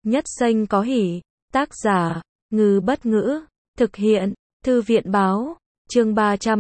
Nhất xanh có hỉ. Tác giả, Ngư Bất Ngữ. Thực hiện, Thư viện Báo. Chương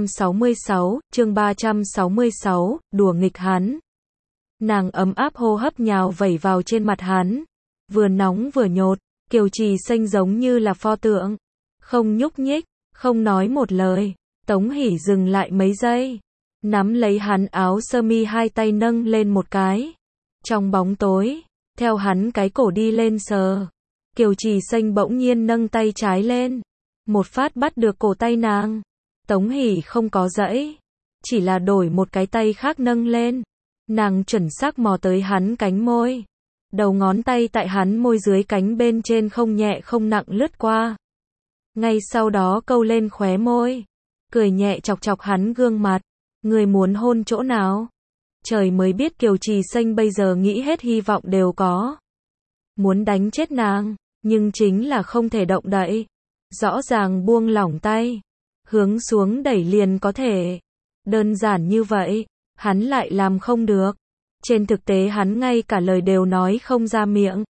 366, đùa nghịch hắn. Nàng ấm áp hô hấp nhào vẩy vào trên mặt hắn. Vừa nóng vừa nhột, Kiều Trì Xanh giống như là pho tượng. Không nhúc nhích, không nói một lời. Tống Hỷ dừng lại mấy giây. Nắm lấy hắn áo sơ mi, hai tay nâng lên một cái. Trong bóng tối, theo hắn cái cổ đi lên sờ. Kiều Trì Xanh bỗng nhiên nâng tay trái lên. Một phát bắt được cổ tay nàng. Tống Hỷ không có giãy, chỉ là đổi một cái tay khác nâng lên. Nàng chuẩn xác mò tới hắn cánh môi. Đầu ngón tay tại hắn môi dưới cánh bên trên không nhẹ không nặng lướt qua. Ngay sau đó câu lên khóe môi. Cười nhẹ chọc chọc hắn gương mặt. Người muốn hôn chỗ nào? Trời mới biết Kiều Trì Xanh bây giờ nghĩ hết hy vọng đều có. Muốn đánh chết nàng, nhưng chính là không thể động đậy. Rõ ràng buông lỏng tay. Hướng xuống đẩy liền có thể. Đơn giản như vậy, hắn lại làm không được. Trên thực tế hắn ngay cả lời đều nói không ra miệng.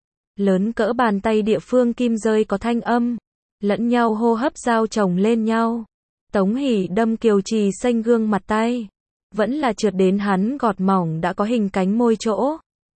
Lớn cỡ bàn tay địa phương kim rơi có thanh âm. Lẫn nhau hô hấp giao chồng lên nhau. Tống Hỷ đâm Kiều Trì Xanh gương mặt tay. Vẫn là trượt đến hắn gọt mỏng đã có hình cánh môi chỗ.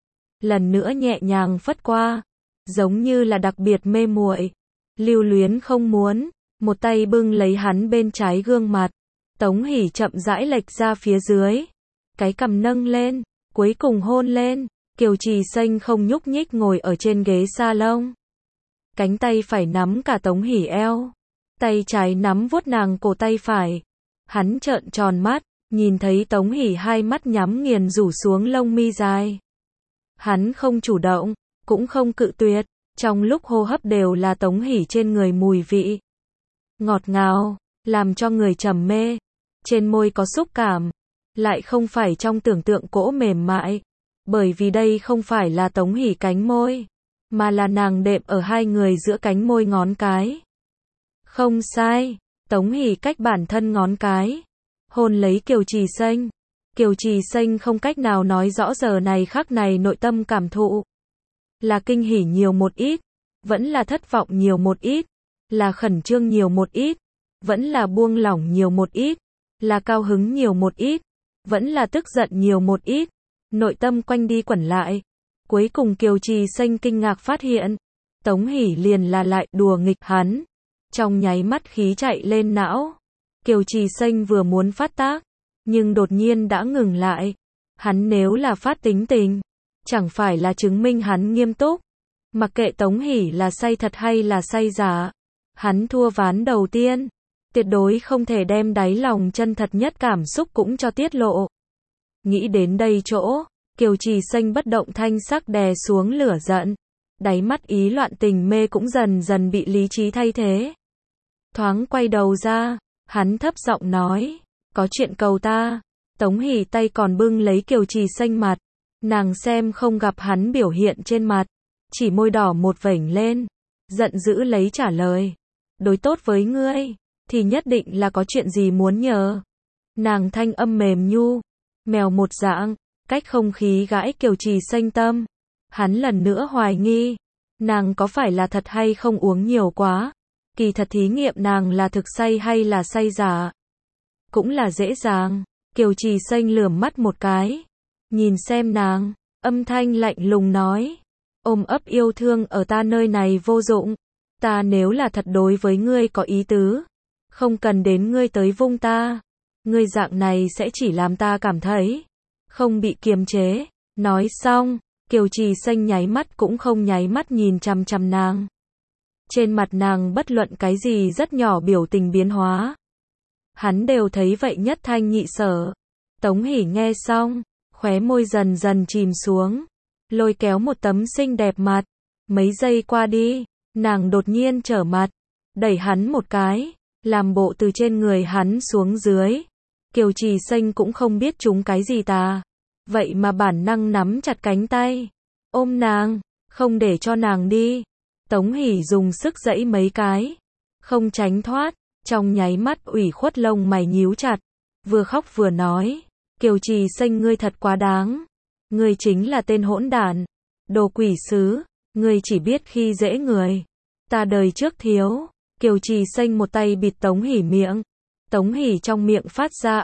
Lần nữa nhẹ nhàng phất qua. Giống như là đặc biệt mê muội. Lưu luyến không muốn. Một tay bưng lấy hắn bên trái gương mặt. Tống Hỷ chậm rãi lệch ra phía dưới. Cái cằm nâng lên. Cuối cùng hôn lên. Kiều Trì Xanh không nhúc nhích ngồi ở trên ghế salon. Cánh tay phải nắm cả Tống Hỷ eo. Tay trái nắm vuốt nàng cổ tay phải. Hắn trợn tròn mắt. Nhìn thấy Tống Hỷ hai mắt nhắm nghiền rủ xuống lông mi dài. Hắn không chủ động. Cũng không cự tuyệt. Trong lúc hô hấp đều là Tống Hỷ trên người mùi vị. Ngọt ngào. Làm cho người trầm mê. Trên môi có xúc cảm. Lại không phải trong tưởng tượng cỗ mềm mại. Bởi vì đây không phải là Tống Hỷ cánh môi. Mà là nàng đệm ở hai người giữa cánh môi ngón cái. Không sai. Tống Hỷ cách bản thân ngón cái. Hôn lấy Kiều Trì Xanh. Kiều Trì Xanh không cách nào nói rõ giờ này khắc này nội tâm cảm thụ. Là kinh hỉ nhiều một ít. Vẫn là thất vọng nhiều một ít. Là khẩn trương nhiều một ít. Vẫn là buông lỏng nhiều một ít. Là cao hứng nhiều một ít. Vẫn là tức giận nhiều một ít. Nội tâm quanh đi quẩn lại. Cuối cùng Kiều Trì Xanh kinh ngạc phát hiện. Tống Hỷ liền là lại đùa nghịch hắn. Trong nháy mắt khí chạy lên não. Kiều Trì Xanh vừa muốn phát tác. Nhưng đột nhiên đã ngừng lại. Hắn nếu là phát tính tình. Chẳng phải là chứng minh hắn nghiêm túc. Mặc kệ Tống Hỷ là say thật hay là say giả. Hắn thua ván đầu tiên. Tuyệt đối không thể đem đáy lòng chân thật nhất cảm xúc cũng cho tiết lộ. Nghĩ đến đây chỗ. Kiều Trì Xanh bất động thanh sắc đè xuống lửa giận. Đáy mắt ý loạn tình mê cũng dần dần bị lý trí thay thế. Thoáng quay đầu ra. Hắn thấp giọng nói. Có chuyện cầu ta. Tống Hỷ tay còn bưng lấy Kiều Trì Xanh mặt. Nàng xem không gặp hắn biểu hiện trên mặt. Chỉ môi đỏ một vểnh lên. Giận dữ lấy trả lời. Đối tốt với ngươi. Thì nhất định là có chuyện gì muốn nhờ. Nàng thanh âm mềm nhu. Mèo một dạng. Cách không khí gãi Kiều Trì Xanh tâm. Hắn lần nữa hoài nghi. Nàng có phải là thật hay không uống nhiều quá. Kỳ thật thí nghiệm nàng là thực say hay là say giả. Cũng là dễ dàng. Kiều Trì Xanh lườm mắt một cái. Nhìn xem nàng. Âm thanh lạnh lùng nói. Ôm ấp yêu thương ở ta nơi này vô dụng. Ta nếu là thật đối với ngươi có ý tứ. Không cần đến ngươi tới vung ta. Ngươi dạng này sẽ chỉ làm ta cảm thấy. Không bị kiềm chế. Nói xong. Kiều Trì Xanh nháy mắt cũng không nháy mắt nhìn chằm chằm nàng. Trên mặt nàng bất luận cái gì rất nhỏ biểu tình biến hóa. Hắn đều thấy vậy nhất thanh nhị sở. Tống Hỷ nghe xong. Khóe môi dần dần chìm xuống. Lôi kéo một tấm xinh đẹp mặt. Mấy giây qua đi. Nàng đột nhiên trở mặt. Đẩy hắn một cái. Làm bộ từ trên người hắn xuống dưới. Kiều Trì Xanh cũng không biết chúng cái gì ta. Vậy mà bản năng nắm chặt cánh tay. Ôm nàng. Không để cho nàng đi. Tống Hỷ dùng sức giãy mấy cái. Không tránh thoát. Trong nháy mắt ủy khuất lông mày nhíu chặt. Vừa khóc vừa nói. Kiều Trì Xanh ngươi thật quá đáng. Ngươi chính là tên hỗn đản. Đồ quỷ sứ. Ngươi chỉ biết khi dễ người. Ta đời trước thiếu. Kiều Trì Xanh một tay bịt Tống Hỷ miệng. Tống Hỷ trong miệng phát ra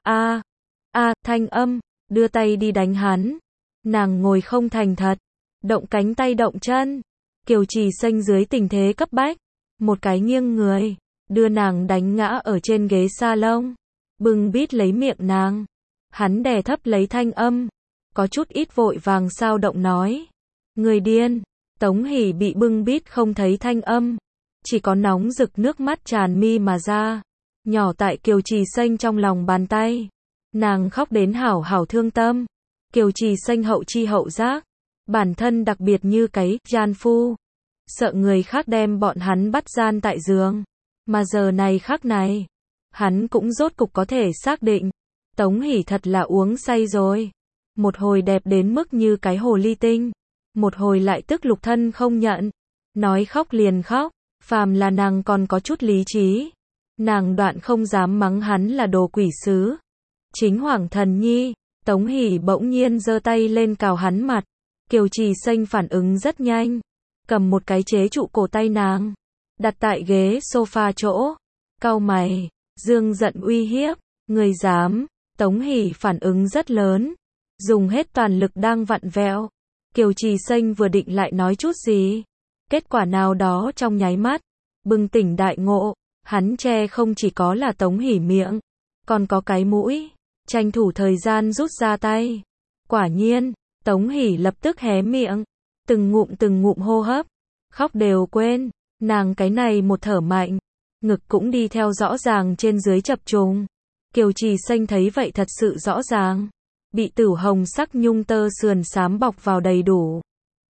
thanh âm, đưa tay đi đánh hắn. Nàng ngồi không thành thật, động cánh tay động chân. Kiều Trì Xanh dưới tình thế cấp bách, một cái nghiêng người, đưa nàng đánh ngã ở trên ghế salon, bưng bít lấy miệng nàng. Hắn đè thấp lấy thanh âm, có chút ít vội vàng sao động nói. Người điên. Tống Hỷ bị bưng bít không thấy thanh âm, chỉ có nóng rực nước mắt tràn mi mà ra, nhỏ tại Kiều Trì Xanh trong lòng bàn tay. Nàng khóc đến hảo hảo thương tâm. Kiều Trì Xanh hậu chi hậu giác, bản thân đặc biệt như cái gian phu, sợ người khác đem bọn hắn bắt gian tại giường. Mà giờ này khắc này, hắn cũng rốt cục có thể xác định, Tống Hỷ thật là uống say rồi. Một hồi đẹp đến mức như cái hồ ly tinh, một hồi lại tức lục thân không nhận, nói khóc liền khóc. Phàm là nàng còn có chút lý trí, nàng đoạn không dám mắng hắn là đồ quỷ sứ. Chính Hoàng Thần Nhi. Tống Hỷ bỗng nhiên giơ tay lên cào hắn mặt. Kiều Trì Xanh phản ứng rất nhanh, cầm một cái chế trụ cổ tay nàng, đặt tại ghế sofa chỗ, cau mày, dương giận uy hiếp. Người dám. Tống Hỷ phản ứng rất lớn, dùng hết toàn lực đang vặn vẹo. Kiều Trì Xanh vừa định lại nói chút gì, kết quả nào đó trong nháy mắt, bừng tỉnh đại ngộ, hắn che không chỉ có là Tống Hỷ miệng, còn có cái mũi, tranh thủ thời gian rút ra tay. Quả nhiên, Tống Hỷ lập tức hé miệng, từng ngụm hô hấp, khóc đều quên, nàng cái này một thở mạnh, ngực cũng đi theo rõ ràng trên dưới chập trùng. Kiều Trì Xanh thấy vậy thật sự rõ ràng, bị tử hồng sắc nhung tơ sườn xám bọc vào đầy đủ,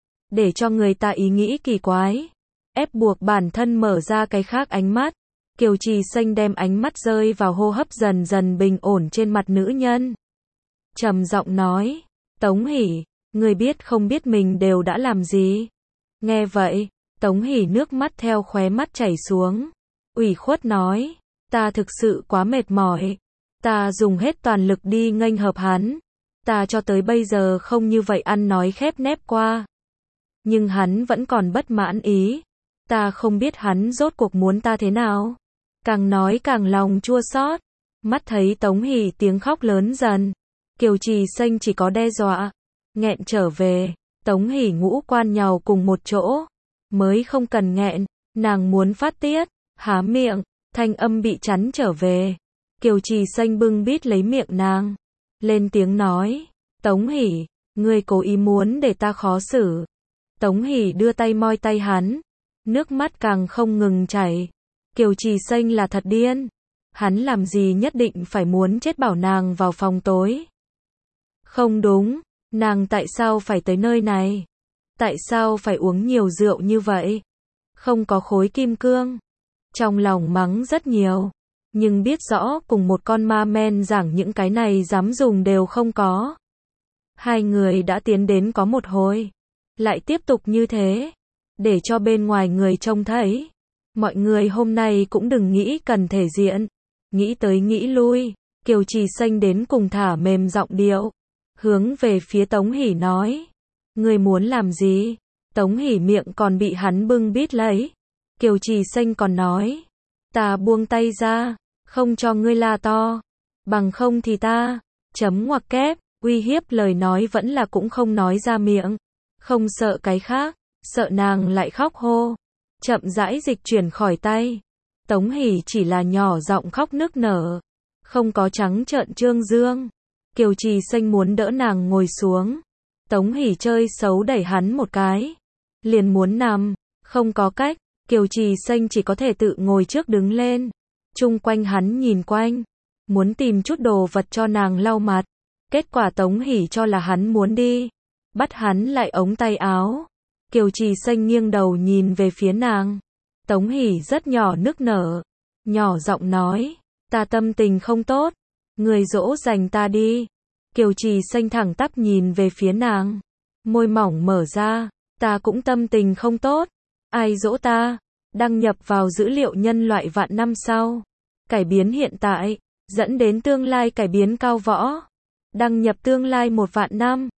để cho người ta ý nghĩ kỳ quái, ép buộc bản thân mở ra cái khác ánh mắt. Kiều Trì Xanh đem ánh mắt rơi vào hô hấp dần dần bình ổn trên mặt nữ nhân, trầm giọng nói, Tống Hỷ, người biết không biết mình đều đã làm gì? Nghe vậy, Tống Hỷ nước mắt theo khóe mắt chảy xuống, ủy khuất nói, ta thực sự quá mệt mỏi, ta dùng hết toàn lực đi nghênh hợp hắn, ta cho tới bây giờ không như vậy ăn nói khép nép qua. Nhưng hắn vẫn còn bất mãn ý, ta không biết hắn rốt cuộc muốn ta thế nào. Càng nói càng lòng chua xót. Mắt thấy Tống Hỷ tiếng khóc lớn dần, Kiều Trì Xanh chỉ có đe dọa, nghẹn trở về. Tống Hỷ ngũ quan nhàu cùng một chỗ, mới không cần nghẹn, nàng muốn phát tiết, há miệng, thanh âm bị chắn trở về. Kiều Trì Xanh bưng bít lấy miệng nàng, lên tiếng nói, Tống Hỷ, ngươi cố ý muốn để ta khó xử. Tống Hỷ đưa tay moi tay hắn, nước mắt càng không ngừng chảy. Kiều Trì Xanh là thật điên, hắn làm gì nhất định phải muốn chết bảo nàng vào phòng tối. Không đúng, nàng tại sao phải tới nơi này? Tại sao phải uống nhiều rượu như vậy? Không có khối kim cương. Trong lòng mắng rất nhiều, nhưng biết rõ cùng một con ma men giảng những cái này dám dùng đều không có. Hai người đã tiến đến có một hồi, lại tiếp tục như thế, để cho bên ngoài người trông thấy. Mọi người hôm nay cũng đừng nghĩ cần thể diện, nghĩ tới nghĩ lui, Kiều Trì Xanh đến cùng thả mềm giọng điệu, hướng về phía Tống Hỷ nói, ngươi muốn làm gì? Tống Hỷ miệng còn bị hắn bưng bít lấy. Kiều Trì Xanh còn nói, ta buông tay ra, không cho ngươi la to, bằng không thì ta, chấm ngoặc kép, uy hiếp lời nói vẫn là cũng không nói ra miệng, không sợ cái khác, sợ nàng lại khóc hô. Chậm rãi dịch chuyển khỏi tay. Tống Hỷ chỉ là nhỏ giọng khóc nức nở, không có trắng trợn trương dương. Kiều Trì Xanh muốn đỡ nàng ngồi xuống. Tống Hỷ chơi xấu đẩy hắn một cái, liền muốn nằm, không có cách, Kiều Trì Xanh chỉ có thể tự ngồi trước đứng lên. Chung quanh hắn nhìn quanh, muốn tìm chút đồ vật cho nàng lau mặt. Kết quả Tống Hỷ cho là hắn muốn đi, bắt hắn lại ống tay áo. Kiều Trì Xanh nghiêng đầu nhìn về phía nàng. Tống Hỷ rất nhỏ nức nở, nhỏ giọng nói, ta tâm tình không tốt, người dỗ dành ta đi. Kiều Trì Xanh thẳng tắp nhìn về phía nàng, môi mỏng mở ra, ta cũng tâm tình không tốt, ai dỗ ta? Đăng nhập vào dữ liệu nhân loại vạn năm sau, cải biến hiện tại, dẫn đến tương lai cải biến cao võ. Đăng nhập tương lai 1 vạn năm.